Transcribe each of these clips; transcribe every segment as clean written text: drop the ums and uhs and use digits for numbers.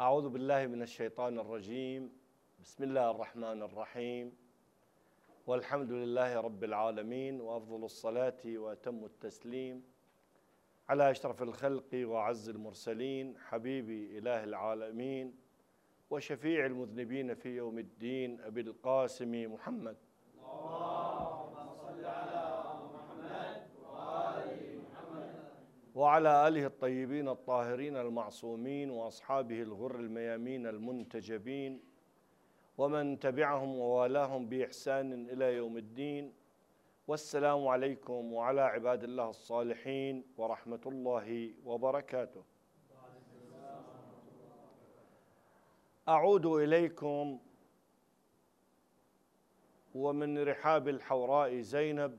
أعوذ بالله من الشيطان الرجيم. بسم الله الرحمن الرحيم، والحمد لله رب العالمين، وأفضل الصلاة وأتم التسليم على أشرف الخلق وأعز المرسلين، حبيبي إله العالمين وشفيع المذنبين في يوم الدين، أبي القاسم محمد. اللهم صل على محمد وآل محمد وعلى آله الطيبين الطاهرين المعصومين وأصحابه الغر الميامين المنتجبين ومن تبعهم ووالاهم بإحسان إلى يوم الدين. والسلام عليكم وعلى عباد الله الصالحين ورحمة الله وبركاته. أعود إليكم ومن رحاب الحوراء زينب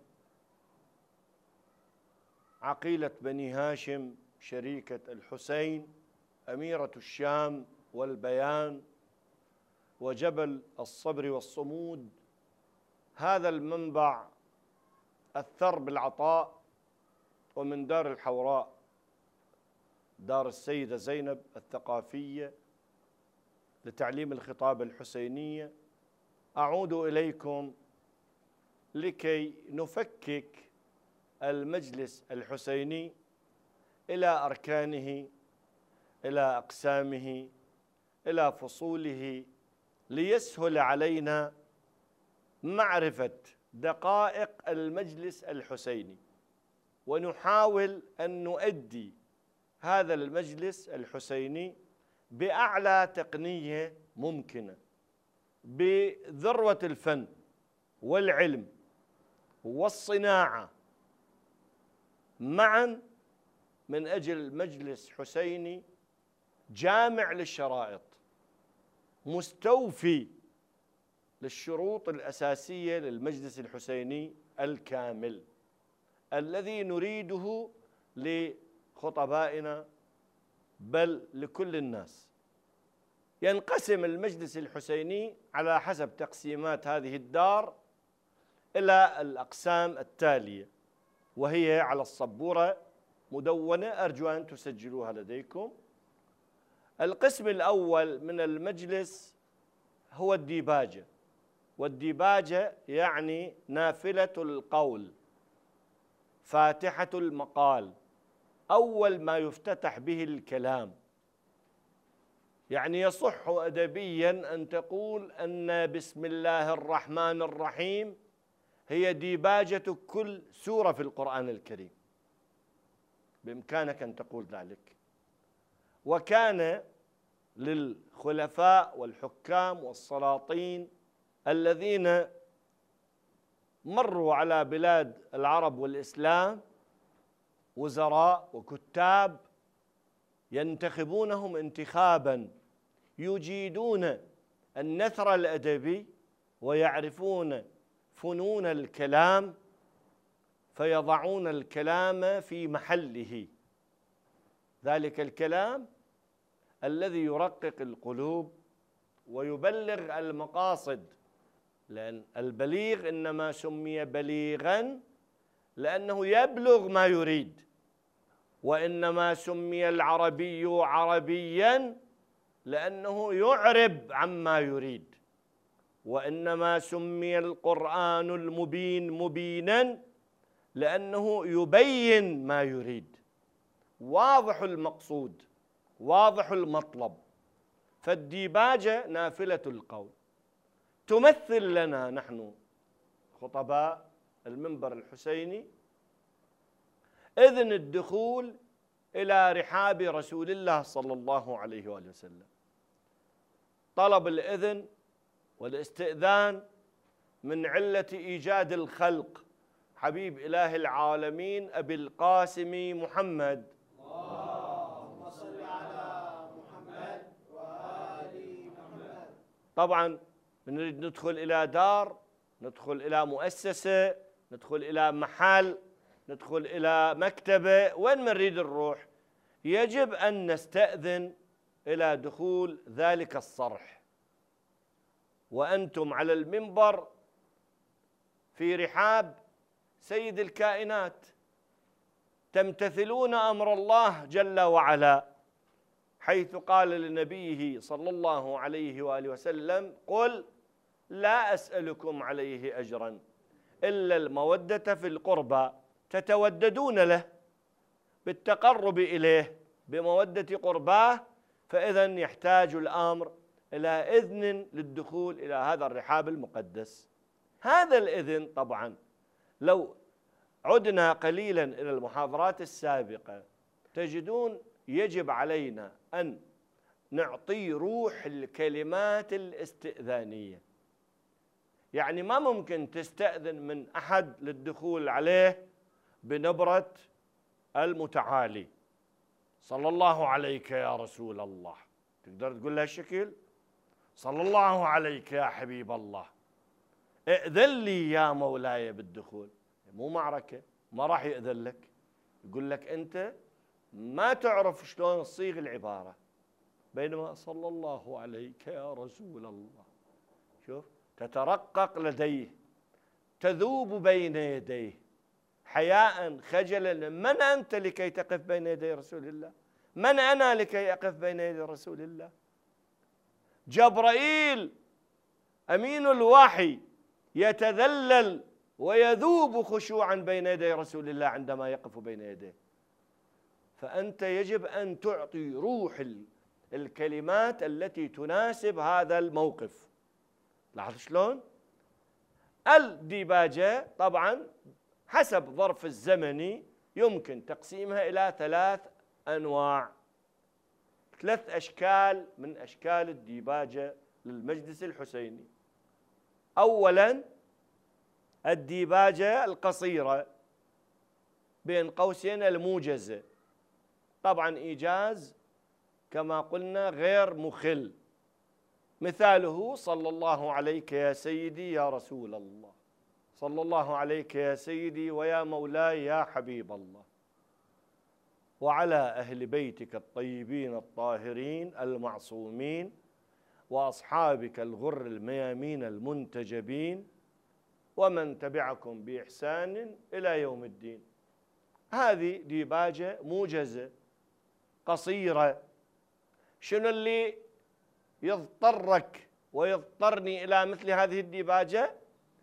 عقيلة بني هاشم شريكة الحسين أميرة الشام والبيان وجبل الصبر والصمود، هذا المنبع الثر بالعطاء، ومن دار الحوراء دار السيدة زينب الثقافية لتعليم الخطابة الحسينية، أعود إليكم لكي نفكك المجلس الحسيني إلى أركانه، إلى أقسامه، إلى فصوله، ليسهل علينا معرفة دقائق المجلس الحسيني، ونحاول أن نؤدي هذا المجلس الحسيني بأعلى تقنية ممكنة، بذروة الفن والعلم والصناعة معا، من أجل مجلس حسيني جامع للشرائط، مستوفي للشروط الأساسية للمجلس الحسيني الكامل الذي نريده لخطبائنا بل لكل الناس. ينقسم المجلس الحسيني على حسب تقسيمات هذه الدار إلى الأقسام التالية، وهي على السبورة مدونة، أرجو أن تسجلوها لديكم. القسم الأول من المجلس هو الديباجة، والديباجة يعني نافلة القول، فاتحة المقال، أول ما يفتتح به الكلام. يعني يصح أدبيا أن تقول أن بسم الله الرحمن الرحيم هي ديباجة كل سورة في القرآن الكريم، بإمكانك أن تقول ذلك. وكان للخلفاء والحكام والسلاطين الذين مروا على بلاد العرب والإسلام وزراء وكتاب ينتخبونهم انتخابا يجيدون النثر الأدبي ويعرفون فنون الكلام، فيضعون الكلام في محله، ذلك الكلام الذي يرقق القلوب ويبلغ المقاصد، لأن البليغ إنما سمي بليغا لأنه يبلغ ما يريد، وإنما سمي العربي عربيا لأنه يعرب عما يريد، وإنما سمي القرآن المبين مبينا لأنه يبين ما يريد، واضح المقصود واضح المطلب. فالديباجة نافلة القول تمثل لنا نحن خطباء المنبر الحسيني إذن الدخول إلى رحاب رسول الله صلى الله عليه وآله وسلم، طلب الإذن والاستئذان من علة إيجاد الخلق حبيب إله العالمين أبي القاسم محمد. اللهم صل على محمد وآل محمد. طبعا نريد ندخل إلى دار، ندخل إلى مؤسسة، ندخل إلى محل، ندخل إلى مكتبة، وين ما نريد نروح يجب أن نستأذن إلى دخول ذلك الصرح، وأنتم على المنبر في رحاب سيد الكائنات تمتثلون أمر الله جل وعلا، حيث قال لنبيه صلى الله عليه وآله وسلم: قل لا أسألكم عليه أجرا إلا المودة في القربى، تتوددون له بالتقرب إليه بمودة قرباه، فإذا يحتاج الأمر إلى إذن للدخول إلى هذا الرحاب المقدس. هذا الإذن طبعا لو عدنا قليلا إلى المحاضرات السابقة تجدون يجب علينا أن نعطي روح الكلمات الاستئذانية. يعني ما ممكن تستأذن من أحد للدخول عليه بنبرة المتعالي: صلى الله عليك يا رسول الله. تقدر تقول له هالشكل؟ صلى الله عليك يا حبيب الله، ائذن لي يا مولاي بالدخول. مو معركة، ما راح يأذن لك، يقول لك أنت ما تعرف شلون تصيغ العبارة. بينما صلى الله عليك يا رسول الله، شوف، تترقق لديه، تذوب بين يديه حياء خجلا. من أنت لكي تقف بين يدي رسول الله؟ من أنا لكي أقف بين يدي رسول الله؟ جبرائيل أمين الوحي يتذلل ويذوب خشوعا بين يدي رسول الله عندما يقف بين يديه. فأنت يجب أن تعطي روح الكلمات التي تناسب هذا الموقف. لاحظ شلون؟ الديباجة طبعا حسب ظرف الزمني يمكن تقسيمها إلى 3 أنواع، 3 أشكال من أشكال الديباجة للمجلس الحسيني. أولا الديباجة القصيرة بين قوسين الموجزة، طبعا إيجاز كما قلنا غير مخل. مثاله: صلى الله عليك يا سيدي يا رسول الله، صلى الله عليك يا سيدي ويا مولاي يا حبيب الله، وعلى أهل بيتك الطيبين الطاهرين المعصومين، وأصحابك الغر الميامين المنتجبين، ومن تبعكم بإحسان إلى يوم الدين. هذه ديباجة موجزة قصيرة. شنو اللي يضطرك ويضطرني إلى مثل هذه الديباجة؟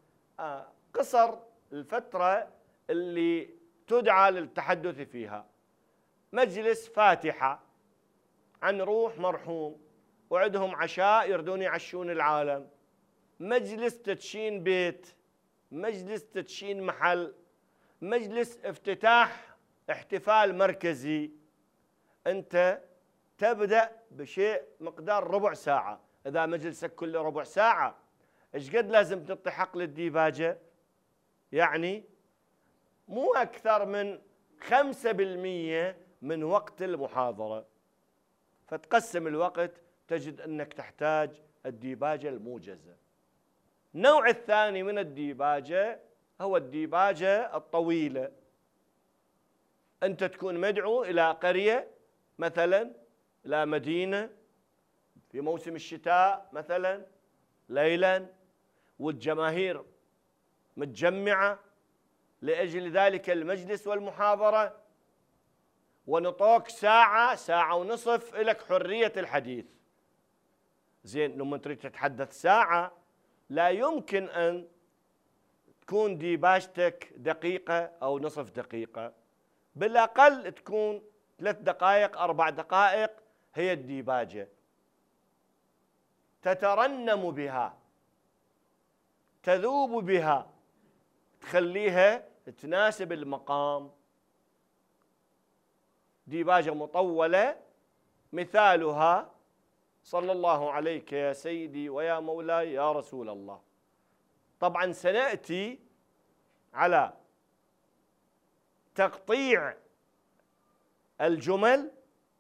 قصر الفترة اللي تدعى للتحدث فيها. مجلس فاتحة عن روح مرحوم، وعندهم عشاء يردون يعشون العالم، مجلس تدشين بيت، مجلس تدشين محل، مجلس افتتاح احتفال مركزي. أنت تبدأ بشيء مقدار ربع ساعة. إذا مجلسك كله ربع ساعة، إيش قد لازم تعطي حق للديباجة؟ يعني مو أكثر من 5% من وقت المحاضرة. فتقسم الوقت تجد أنك تحتاج الديباجة الموجزة. النوع الثاني من الديباجة هو الديباجة الطويلة. أنت تكون مدعو إلى قرية مثلا، إلى مدينة في موسم الشتاء مثلا ليلا، والجماهير متجمعة لأجل ذلك المجلس والمحاضرة، ونطوك ساعة، ساعة ونصف، لك حرية الحديث. زين، لما تريد تتحدث ساعة لا يمكن أن تكون ديباجتك دقيقة أو نصف دقيقة، بالأقل تكون 3 دقائق 4 دقائق هي الديباجة. تترنم بها، تذوب بها، تخليها تناسب المقام. ديباجة مطولة مثالها: صلى الله عليك يا سيدي ويا مولاي يا رسول الله. طبعا سنأتي على تقطيع الجمل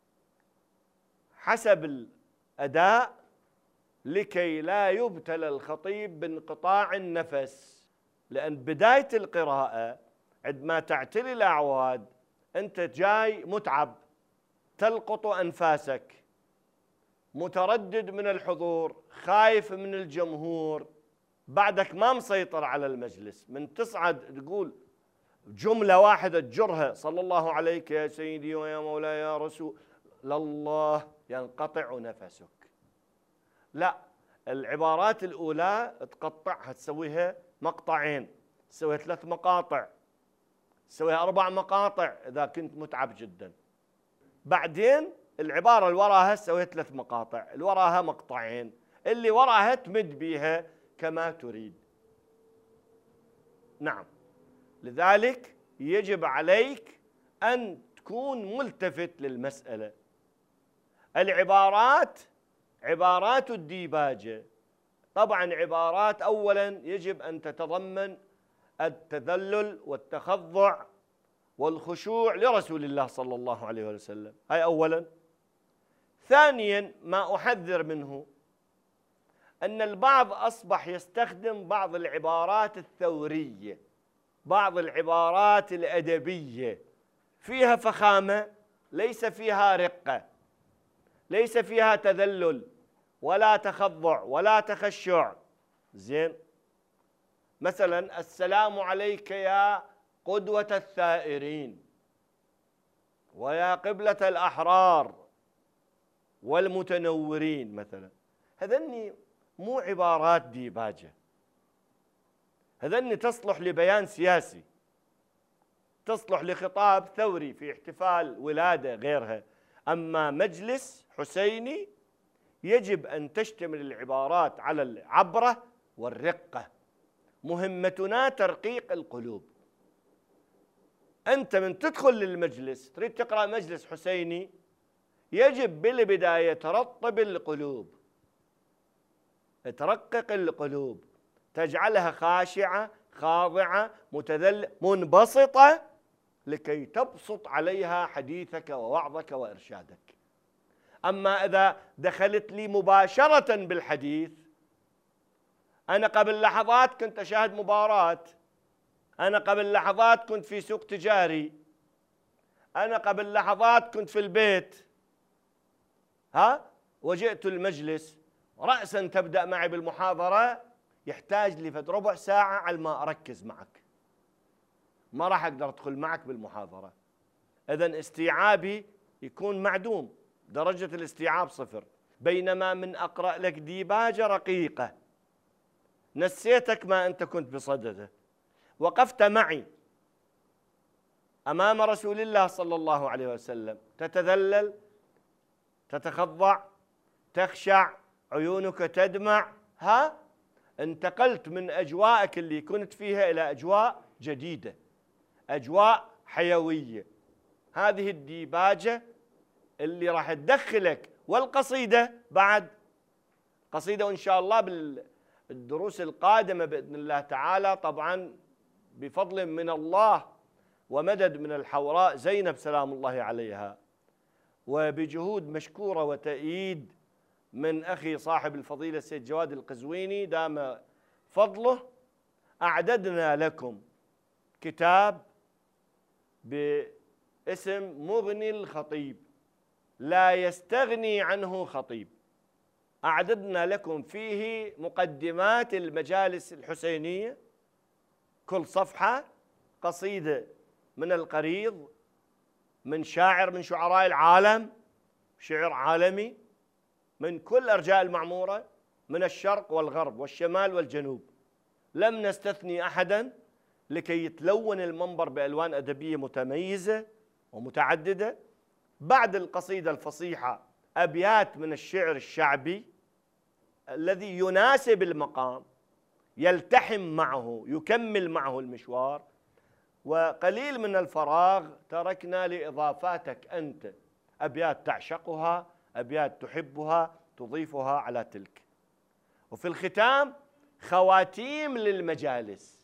حسب الأداء لكي لا يبتلى الخطيب بانقطاع النفس، لأن بداية القراءة عندما تعتلي الأعواد أنت جاي متعب، تلقط أنفاسك، متردد من الحضور، خايف من الجمهور، بعدك ما مسيطر على المجلس. من تصعد تقول جملة واحدة تجرها: صلى الله عليك يا سيدي ويا مولاي يا رسول الله، ينقطع نفسك. لا، العبارات الأولى تقطعها، تسويها مقطعين، تسويها 3 مقاطع، تسويها 4 مقاطع إذا كنت متعب جدا. بعدين العبارة اللي وراها تسويها 3 مقاطع، اللي وراها مقطعين، اللي وراها تمد بيها كما تريد. نعم، لذلك يجب عليك أن تكون ملتفت للمسألة. العبارات عبارات الديباجة طبعا عبارات أولا يجب أن تتضمن التذلل والتخضع والخشوع لرسول الله صلى الله عليه وسلم، هاي أولا. ثانيا ما أحذر منه أن البعض أصبح يستخدم بعض العبارات الثورية، بعض العبارات الأدبية فيها فخامة، ليس فيها رقة، ليس فيها تذلل ولا تخضع ولا تخشع. زين، مثلا السلام عليك يا قدوة الثائرين ويا قبلة الأحرار والمتنورين مثلا، هذني مو عبارات ديباجة، هذني تصلح لبيان سياسي، تصلح لخطاب ثوري في احتفال ولادة غيرها. أما مجلس حسيني يجب أن تشتمل العبارات على العبرة والرقة، مهمتنا ترقيق القلوب. أنت من تدخل للمجلس تريد تقرأ مجلس حسيني، يجب بالبداية ترطب القلوب، ترقق القلوب، تجعلها خاشعة خاضعة متذللة منبسطة لكي تبسط عليها حديثك ووعظك وإرشادك. أما إذا دخلت لي مباشرة بالحديث، أنا قبل لحظات كنت أشاهد مباراة، أنا قبل لحظات كنت في سوق تجاري، أنا قبل لحظات كنت في البيت، وجئت المجلس، رأسا تبدأ معي بالمحاضرة، يحتاج لي فد ربع ساعة على ما أركز معك، ما راح أقدر أدخل معك بالمحاضرة. إذن استيعابي يكون معدوم، درجة الاستيعاب 0. بينما من أقرأ لك ديباجة رقيقة نسيتك ما أنت كنت بصدده، وقفت معي أمام رسول الله صلى الله عليه وسلم، تتذلل، تتخضع، تخشع، عيونك تدمع، انتقلت من أجواءك اللي كنت فيها إلى أجواء جديدة، أجواء حيوية. هذه الديباجة اللي راح تدخلك. والقصيدة بعد قصيدة، وإن شاء الله بالدروس القادمة بإذن الله تعالى، طبعا بفضل من الله ومدد من الحوراء زينب سلام الله عليها، وبجهود مشكورة وتأييد من أخي صاحب الفضيلة السيد جواد القزويني دام فضله، أعددنا لكم كتاب باسم مغني الخطيب، لا يستغني عنه خطيب. أعددنا لكم فيه مقدمات المجالس الحسينية، كل صفحة قصيدة من القريض، من شاعر من شعراء العالم، شعر عالمي من كل أرجاء المعمورة، من الشرق والغرب والشمال والجنوب، لم نستثني أحدا، لكي يتلون المنبر بألوان أدبية متميزة ومتعددة. بعد القصيدة الفصيحة أبيات من الشعر الشعبي الذي يناسب المقام، يلتحم معه، يكمل معه المشوار، وقليل من الفراغ تركنا لإضافاتك أنت، أبيات تعشقها، أبيات تحبها، تضيفها على تلك. وفي الختام خواتيم للمجالس،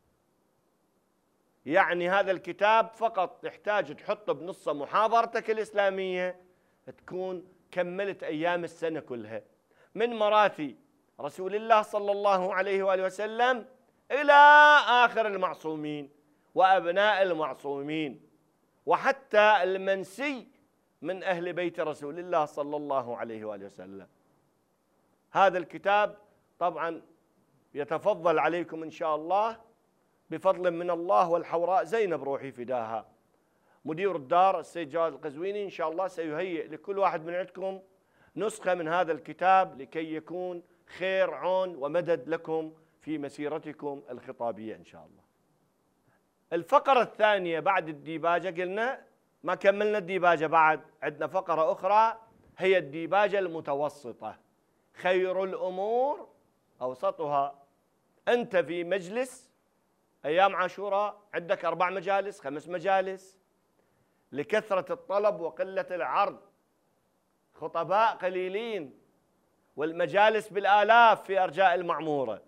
يعني هذا الكتاب فقط تحتاج تحطه بنص محاضرتك الإسلامية، تكون كملت أيام السنة كلها، من مراثي رسول الله صلى الله عليه وآله وسلم إلى آخر المعصومين وأبناء المعصومين، وحتى المنسي من أهل بيت رسول الله صلى الله عليه وآله وسلم. هذا الكتاب طبعا يتفضل عليكم إن شاء الله بفضل من الله، والحوراء زينب روحي فداها، مدير الدار السيد جواد القزويني إن شاء الله سيهيئ لكل واحد من عندكم نسخة من هذا الكتاب لكي يكون خير عون ومدد لكم في مسيرتكم الخطابية إن شاء الله. الفقرة الثانية بعد الديباجة، قلنا ما كملنا الديباجة، بعد عندنا فقرة أخرى هي الديباجة المتوسطة. خير الأمور أوسطها. أنت في مجلس أيام عاشوراء عندك 4 مجالس 5 مجالس، لكثرة الطلب وقلة العرض، خطباء قليلين والمجالس بالآلاف في أرجاء المعمورة،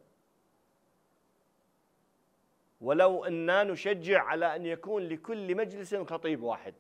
ولو أننا نشجع على أن يكون لكل مجلس خطيب واحد،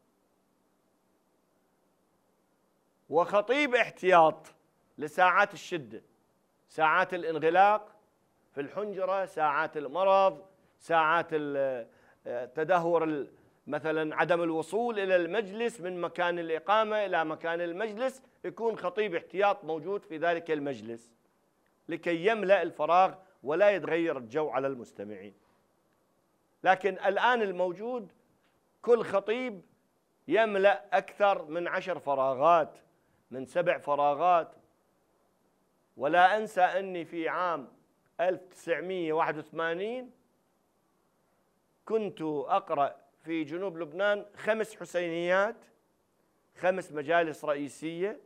وخطيب احتياط لساعات الشدة، ساعات الانغلاق في الحنجرة، ساعات المرض، ساعات التدهور، مثلا عدم الوصول إلى المجلس من مكان الإقامة إلى مكان المجلس، يكون خطيب احتياط موجود في ذلك المجلس لكي يملأ الفراغ ولا يتغير الجو على المستمعين. لكن الآن الموجود كل خطيب يملأ أكثر من 10 فراغات، من 7 فراغات. ولا أنسى أني في عام 1981 كنت أقرأ في جنوب لبنان 5 حسينيات، 5 مجالس رئيسية،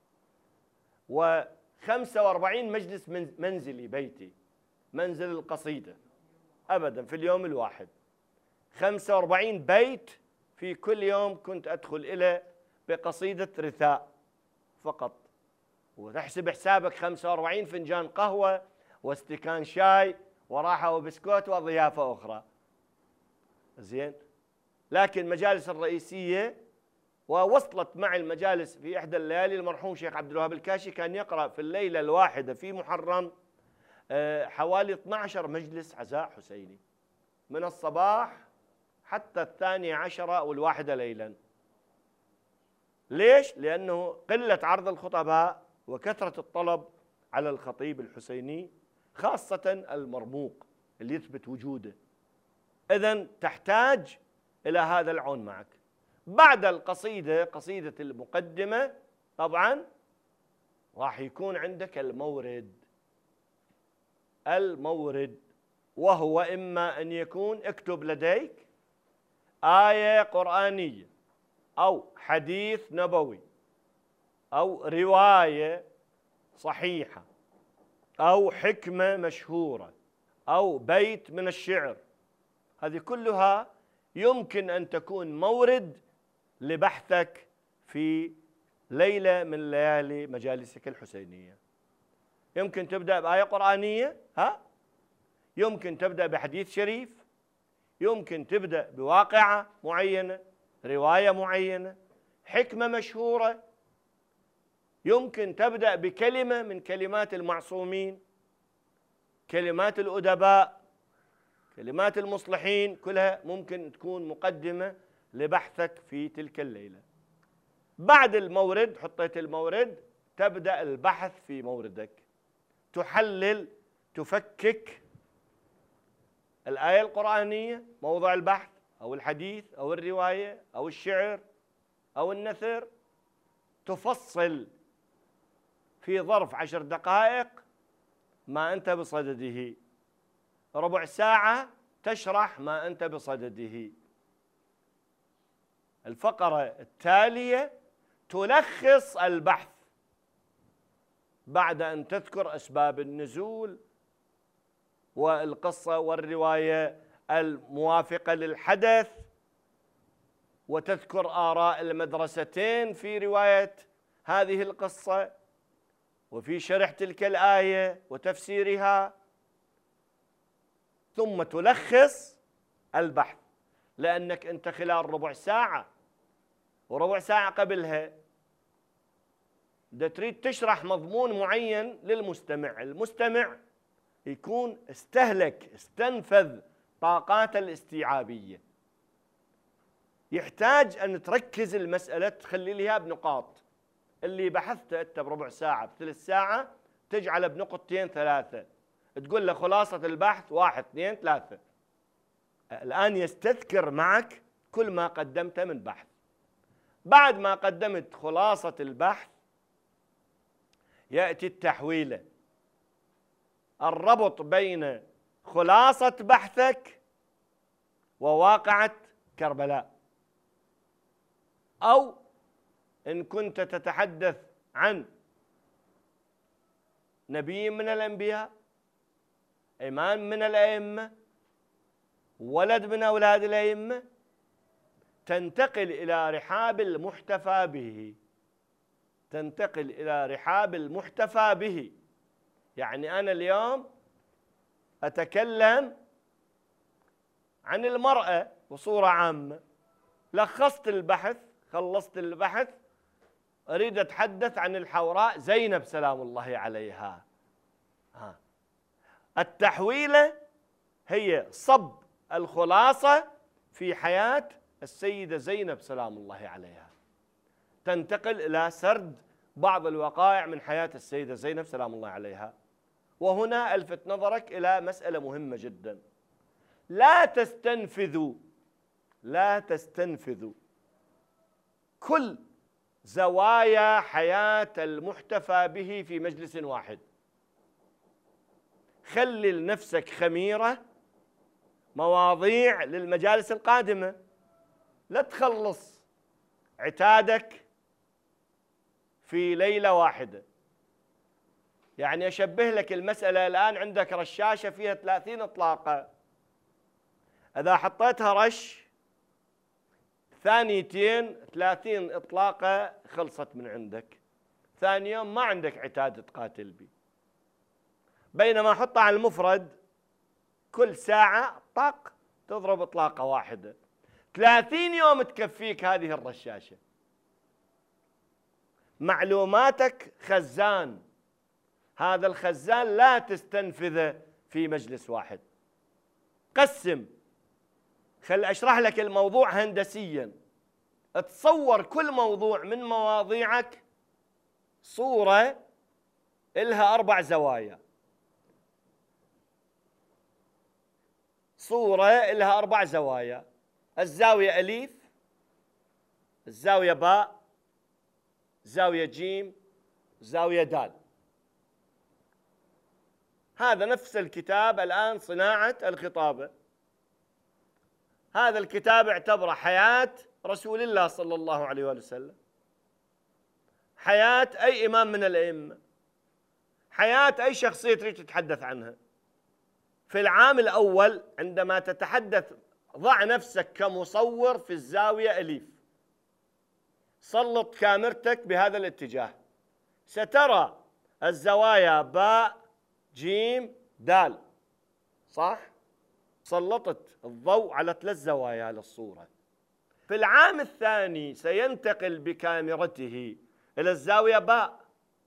و45 مجلس منزلي بيتي، منزل القصيدة أبدا في اليوم الواحد. 45 بيت في كل يوم كنت أدخل إليه بقصيدة رثاء فقط، وتحسب حسابك 45 فنجان قهوة واستكان شاي وراحة وبسكوت وضيافة أخرى. زين. لكن مجالس الرئيسية، ووصلت معي المجالس في إحدى الليالي، المرحوم شيخ عبد الوهاب الكاشي كان يقرأ في الليلة الواحدة في محرم حوالي 12 مجلس عزاء حسيني من الصباح حتى 12 أو 1 ليلا. ليش؟ لأنه قلة عرض الخطباء وكثرة الطلب على الخطيب الحسيني، خاصة المرموق اللي يثبت وجوده. إذن تحتاج إلى هذا العون معك. بعد القصيدة، قصيدة المقدمة، طبعا راح يكون عندك المورد، وهو إما أن يكون اكتب لديك آية قرآنية أو حديث نبوي أو رواية صحيحة أو حكمة مشهورة أو بيت من الشعر. هذه كلها يمكن أن تكون مورد لبحثك في ليلة من ليالي مجالسك الحسينية. يمكن تبدأ بآية قرآنية، يمكن تبدأ بحديث شريف، يمكن تبدأ بواقعة معينة، رواية معينة، حكمة مشهورة، يمكن تبدأ بكلمة من كلمات المعصومين، كلمات الأدباء، كلمات المصلحين، كلها ممكن تكون مقدمة لبحثك في تلك الليلة. بعد المورد، حطيت المورد، تبدأ البحث في موردك، تحلل، تفكك الآية القرآنية موضوع البحث أو الحديث أو الرواية أو الشعر أو النثر، تفصل في ظرف 10 دقائق ما أنت بصدده، ربع ساعة تشرح ما أنت بصدده. الفقرة التالية تلخص البحث بعد أن تذكر أسباب النزول والقصة والرواية الموافقة للحدث، وتذكر آراء المدرستين في رواية هذه القصة وفي شرح تلك الآية وتفسيرها، ثم تلخص البحث. لأنك أنت خلال ربع ساعة وربع ساعة قبلها تريد تشرح مضمون معين للمستمع، المستمع يكون استنفذ طاقاته الاستيعابية، يحتاج أن تركز المسألة، تخلي لها بنقاط. اللي بحثته أنت بربع ساعة بثلث ساعة تجعله بنقطتين 3، تقول له خلاصة البحث 1 2 3. الآن يستذكر معك كل ما قدمته من بحث. بعد ما قدمت خلاصة البحث يأتي التحويلة، الربط بين خلاصة بحثك وواقعة كربلاء. أو إن كنت تتحدث عن نبي من الأنبياء، إمام من الأئمة، ولد من أولاد الأئمة، تنتقل إلى رحاب المحتفى به. تنتقل إلى رحاب المحتفى به، يعني أنا اليوم أتكلم عن المرأة بصورة عامة، لخصت البحث، خلصت البحث، أريد أتحدث عن الحوراء زينب سلام الله عليها. التحويلة هي صب الخلاصة في حياة السيدة زينب سلام الله عليها، تنتقل إلى سرد بعض الوقائع من حياة السيدة زينب سلام الله عليها. وهنا ألفت نظرك إلى مسألة مهمة جدا، لا تستنفذوا كل زوايا حياة المحتفى به في مجلس واحد. خلي لنفسك خميرة مواضيع للمجالس القادمة، لا تخلص عتادك في ليلة واحدة. يعني أشبه لك المسألة، الآن عندك رشاشة فيها 30 إطلاقة، إذا حطيتها رش ثانيتين 30 إطلاقة خلصت من عندك، ثاني يوم ما عندك عتاد تقاتل به. بينما حطها على المفرد كل ساعة طق تضرب إطلاقة واحدة، 30 يوم تكفيك هذه الرشاشة. معلوماتك خزان، هذا الخزان لا تستنفذه في مجلس واحد. قسم، خل أشرح لك الموضوع هندسيا. تصور كل موضوع من مواضيعك صورة إلها 4 زوايا، صورة إلها 4 زوايا: الزاوية أليف، الزاوية باء، زاوية جيم، زاوية دال. هذا نفس الكتاب الآن صناعة الخطابة. هذا الكتاب اعتبره حياة رسول الله صلى الله عليه وسلم، حياة أي إمام من الأئمة، حياة أي شخصية تريد تتحدث عنها. في العام الأول عندما تتحدث ضع نفسك كمصور في الزاوية أليف، سلط كاميرتك بهذا الاتجاه، سترى الزوايا باء جيم دال، صح؟ سلطت الضوء على 3 زوايا للصورة. في العام الثاني سينتقل بكاميرته إلى الزاوية باء،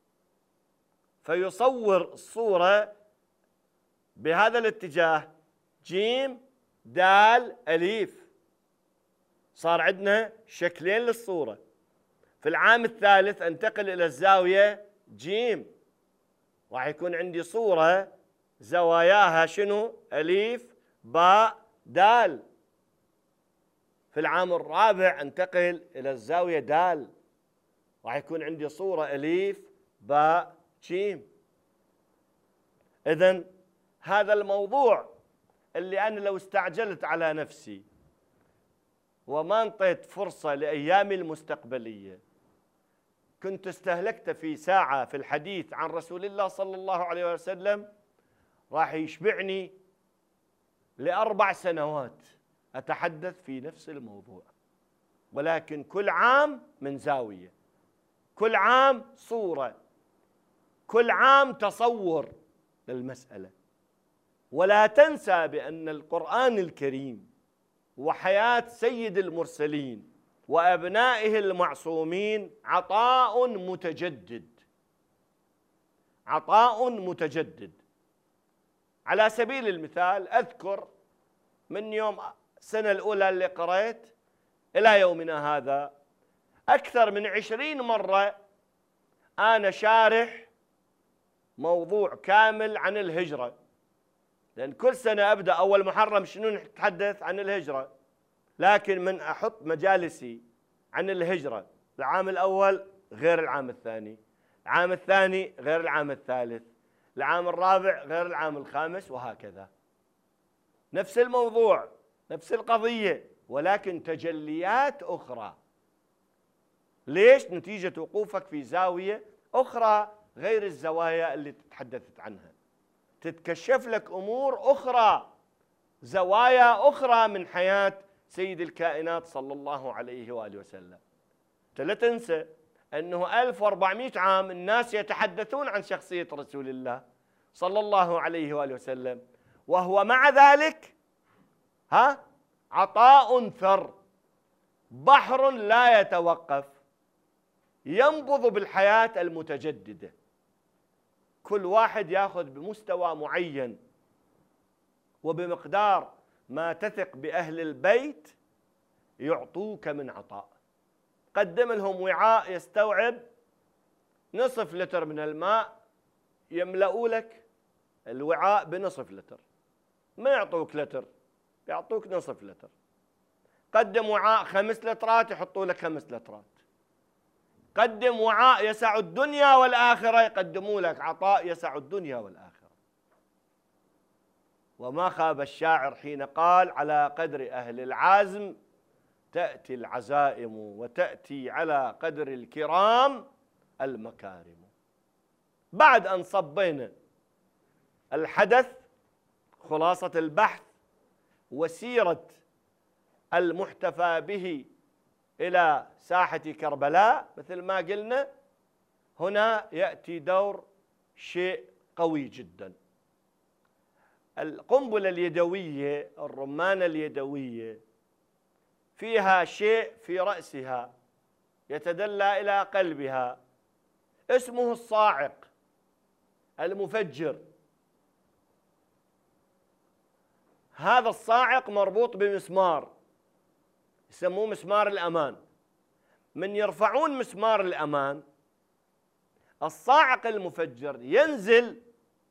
فيصور الصورة بهذا الاتجاه جيم دال أليف، صار عندنا شكلين للصورة. في العام الثالث انتقل إلى الزاوية جيم، راح يكون عندي صورة زواياها شنو؟ أليف باء دال. في العام الرابع انتقل إلى الزاوية دال، راح يكون عندي صورة أليف باء جيم. إذن هذا الموضوع اللي أنا لو استعجلت على نفسي وما انطيت فرصة لأيامي المستقبلية كنت استهلكت في ساعة في الحديث عن رسول الله صلى الله عليه وسلم، راح يشبعني ل4 سنوات أتحدث في نفس الموضوع. ولكن كل عام من زاوية، كل عام صورة، كل عام تصور للمسألة. ولا تنسى بأن القرآن الكريم وحياة سيد المرسلين وأبنائه المعصومين عطاء متجدد، عطاء متجدد. على سبيل المثال أذكر من يوم السنة الأولى اللي قرأت إلى يومنا هذا أكثر من 20 مرة أنا شارح موضوع كامل عن الهجرة، لأن كل سنة أبدأ أول محرم شنو نتحدث عن الهجرة، لكن من أحط مجالسي عن الهجرة العام الأول غير العام الثاني، العام الثاني غير العام الثالث، العام الرابع غير العام الخامس، وهكذا. نفس الموضوع، نفس القضية، ولكن تجليات أخرى. ليش؟ نتيجة وقوفك في زاوية أخرى غير الزوايا اللي تتحدثت عنها. تتكشف لك أمور أخرى، زوايا أخرى من حياة سيد الكائنات صلى الله عليه وآله وسلم. لا تنسى أنه 1400 عام الناس يتحدثون عن شخصية رسول الله صلى الله عليه وآله وسلم، وهو مع ذلك عطاء ثر، بحر لا يتوقف، ينبض بالحياة المتجددة. كل واحد يأخذ بمستوى معين وبمقدار ما تثق بأهل البيت يعطوك من عطاء. قدم لهم وعاء يستوعب نصف لتر من الماء، يملؤوا لك الوعاء بنصف لتر، ما يعطوك لتر، يعطوك نصف لتر. قدم وعاء 5 لترات، يحطوا لك 5 لترات. قدم وعاء يسع الدنيا والآخرة، يقدموا لك عطاء يسع الدنيا والآخرة. وما خاب الشاعر حين قال: على قدر أهل العزم تأتي العزائم، وتأتي على قدر الكرام المكارم. بعد أن صبينا الحدث، خلاصة البحث وسيرة المحتفى به إلى ساحة كربلاء، مثل ما قلنا، هنا يأتي دور شيء قوي جدا. القنبلة اليدوية، الرمانة اليدوية، فيها شيء في رأسها يتدلى إلى قلبها اسمه الصاعق المفجر. هذا الصاعق مربوط بمسمار يسموه مسمار الأمان. من يرفعون مسمار الأمان، الصاعق المفجر ينزل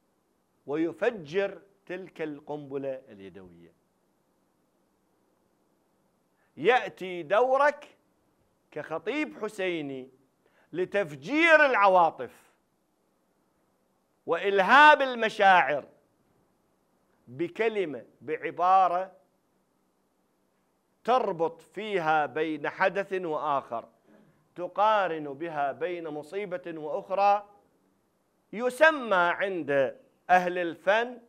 ويفجر تلك القنبلة اليدوية. يأتي دورك كخطيب حسيني لتفجير العواطف وإلهاب المشاعر بكلمة، بعبارة تربط فيها بين حدث وآخر، تقارن بها بين مصيبة وأخرى. يسمى عند أهل الفن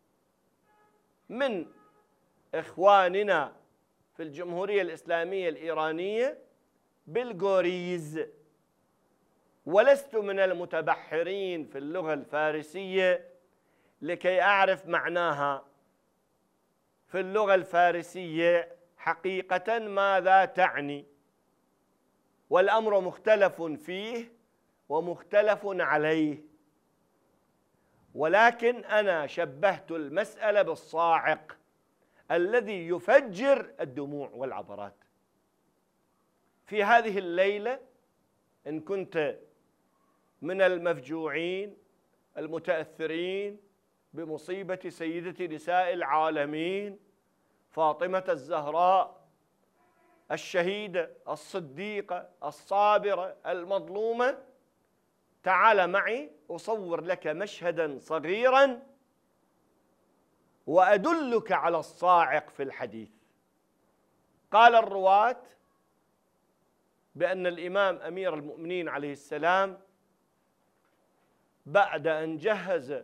من إخواننا في الجمهورية الإسلامية الإيرانية بالغوريز. ولست من المتبحرين في اللغة الفارسية لكي أعرف معناها في اللغة الفارسية حقيقة ماذا تعني، والأمر مختلف فيه ومختلف عليه. ولكن أنا شبهت المسألة بالصاعق الذي يفجر الدموع والعبرات. في هذه الليلة إن كنت من المفجوعين المتأثرين بمصيبة سيدة نساء العالمين فاطمة الزهراء الشهيدة الصديقة الصابرة المظلومة، تعال معي أصور لك مشهدا صغيرا وأدلك على الصاعق في الحديث. قال الرواة بأن الإمام أمير المؤمنين عليه السلام بعد أن جهز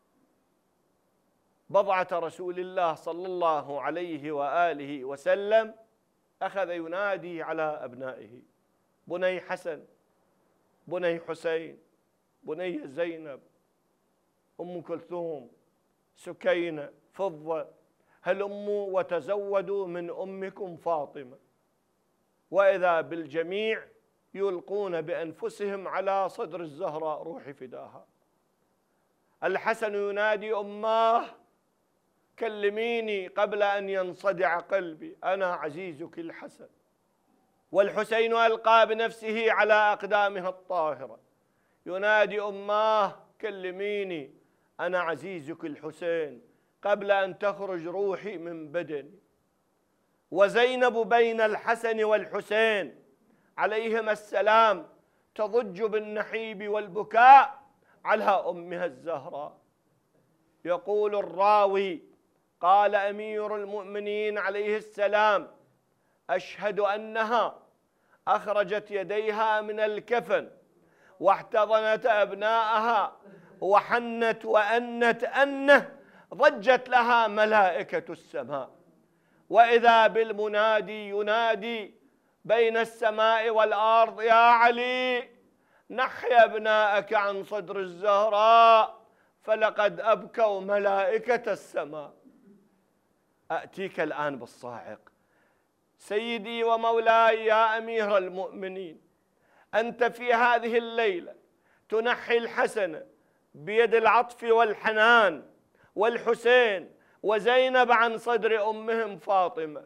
بضعة رسول الله صلى الله عليه وآله وسلم أخذ ينادي على أبنائه: بني حسن، بني حسين، بني زينب، أم كلثوم، سكينة، فضة، هلموا وتزودوا من أمكم فاطمة. وإذا بالجميع يلقون بأنفسهم على صدر الزهراء روحي فداها. الحسن ينادي أماه: كلميني قبل أن ينصدع قلبي، أنا عزيزك الحسن. والحسين ألقى بنفسه على أقدامها الطاهرة ينادي أماه: كلميني، أنا عزيزك الحسين قبل أن تخرج روحي من بدني. وزينب بين الحسن والحسين عليهما السلام تضج بالنحيب والبكاء على أمها الزهراء. يقول الراوي: قال أمير المؤمنين عليه السلام: أشهد أنها أخرجت يديها من الكفن واحتضنت أبناءها وحنت وأنت أنه ضجت لها ملائكة السماء، وإذا بالمنادي ينادي بين السماء والأرض: يا علي نحي أبناءك عن صدر الزهراء فلقد أبكوا ملائكة السماء. أأتيك الآن بالصاعق. سيدي ومولاي يا أمير المؤمنين، أنت في هذه الليلة تنحي الحسن بيد العطف والحنان والحسين وزينب عن صدر أمهم فاطمة.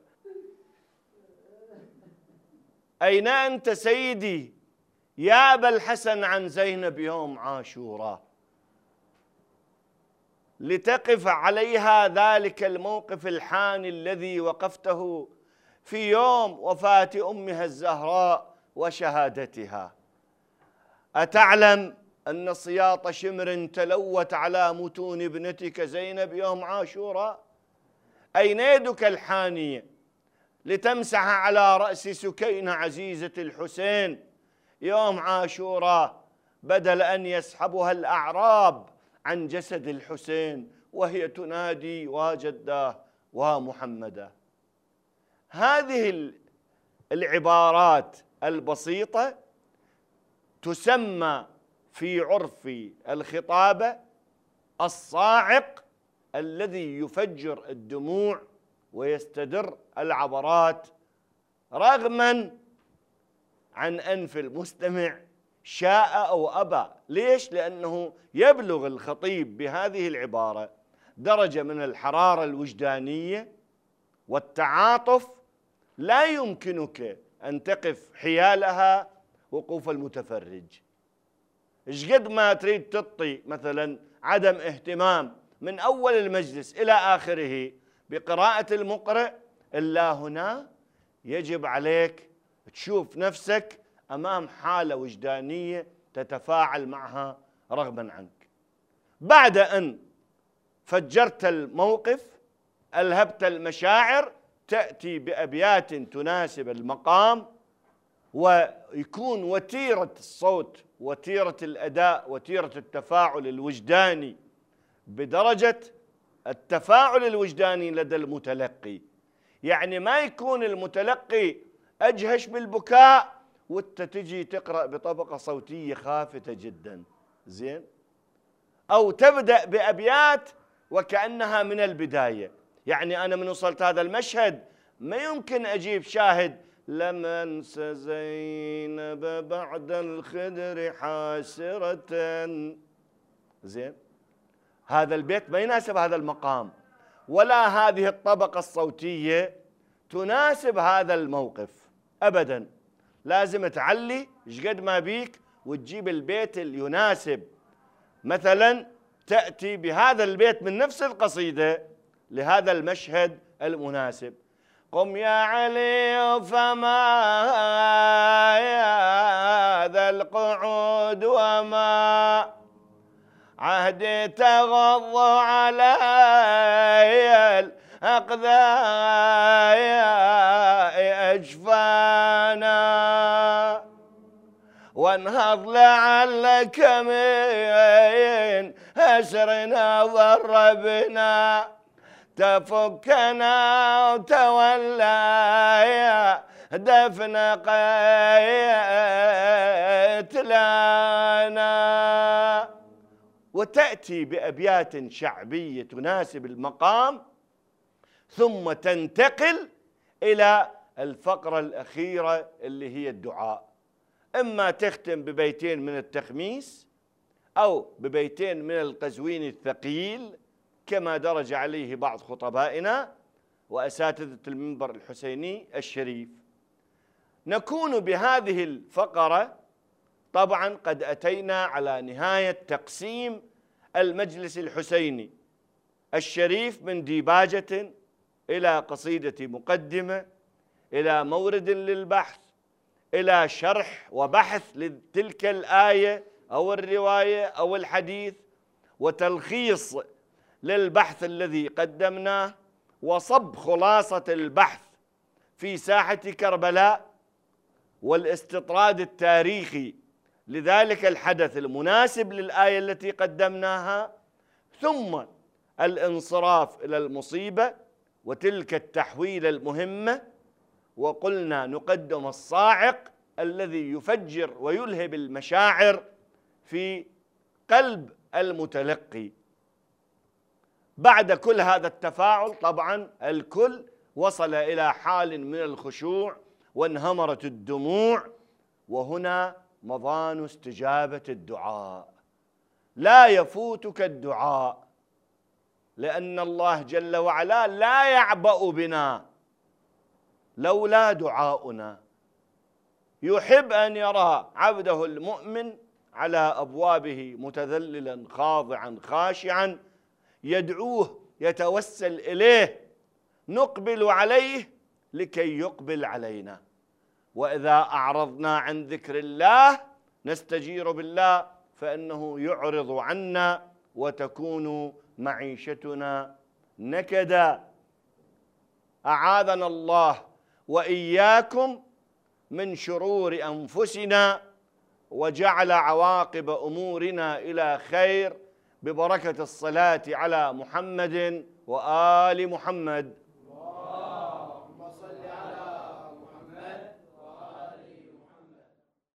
أين أنت سيدي يا أبا الحسن عن زينب يوم عاشوراء لتقف عليها ذلك الموقف الحاني الذي وقفته في يوم وفاة أمها الزهراء وشهادتها؟ أتعلم أن سياط شمر تلوت على متون ابنتك زينب يوم عاشوراء؟ أين يدك الحانية لتمسح على رأس سكينة عزيزة الحسين يوم عاشوراء بدل أن يسحبها الأعراب عن جسد الحسين وهي تنادي: وجداه ومحمدا؟ هذه العبارات البسيطة تسمى في عرف الخطابة الصاعق الذي يفجر الدموع ويستدر العبرات رغما عن أنف المستمع شاء أو أبى. ليش؟ لأنه يبلغ الخطيب بهذه العبارة درجة من الحرارة الوجدانية والتعاطف لا يمكنك أن تقف حيالها وقوف المتفرج. إيش قد ما تريد تعطي مثلا عدم اهتمام من أول المجلس إلى آخره بقراءة المقرئ، إلا هنا يجب عليك تشوف نفسك أمام حالة وجدانية تتفاعل معها رغما عنك. بعد أن فجرت الموقف ألهبت المشاعر تأتي بأبيات تناسب المقام، ويكون وتيرة الصوت، وتيرة الأداء، وتيرة التفاعل الوجداني بدرجة التفاعل الوجداني لدى المتلقي. يعني ما يكون المتلقي أجهش بالبكاء وانت تجي تقرأ بطبقة صوتية خافتة جدا، زين، أو تبدأ بأبيات وكأنها من البداية. يعني أنا من وصلت هذا المشهد ما يمكن أجيب شاهد: لم أنس زينب بعد الخدر حاسرة، زين، هذا البيت ما يناسب هذا المقام، ولا هذه الطبقة الصوتية تناسب هذا الموقف أبدا. لازم تعلي شقد ما بيك وتجيب البيت اللي يناسب. مثلا تأتي بهذا البيت من نفس القصيدة لهذا المشهد المناسب: قم يا علي فما هذا القعود وما عهدي تغض علي الأقذاء أجفانا وانهض لعلك من أسرنا ضربنا تفكنا وتولى دفن قتلانا. وتأتي بأبيات شعبية تناسب المقام، ثم تنتقل إلى الفقرة الأخيرة اللي هي الدعاء. إما تختم ببيتين من التخميس أو ببيتين من القزوين الثقيل كما درج عليه بعض خطبائنا وأساتذة المنبر الحسيني الشريف. نكون بهذه الفقرة طبعا قد أتينا على نهاية تقسيم المجلس الحسيني الشريف من ديباجة إلى قصيدة مقدمة إلى مورد للبحث إلى شرح وبحث لتلك الآية أو الرواية أو الحديث، وتلخيص للبحث الذي قدمناه، وصب خلاصة البحث في ساحة كربلاء، والاستطراد التاريخي لذلك الحدث المناسب للآية التي قدمناها، ثم الانصراف إلى المصيبة وتلك التحويلة المهمة. وقلنا نقدم الصاعق الذي يفجر ويلهب المشاعر في قلب المتلقي. بعد كل هذا التفاعل طبعا الكل وصل إلى حال من الخشوع وانهمرت الدموع، وهنا مضان استجابة الدعاء. لا يفوتك الدعاء، لأن الله جل وعلا لا يعبأ بنا لولا دعاؤنا. يحب أن يرى عبده المؤمن على أبوابه متذللا خاضعا خاشعا، يدعوه يتوسل إليه، نقبل عليه لكي يقبل علينا. وإذا أعرضنا عن ذكر الله نستجير بالله فإنه يعرض عنا وتكون معيشتنا نكدا. أعاذنا الله وإياكم من شرور أنفسنا، وجعل عواقب أمورنا إلى خير، ببركة الصلاة على محمد وآل محمد.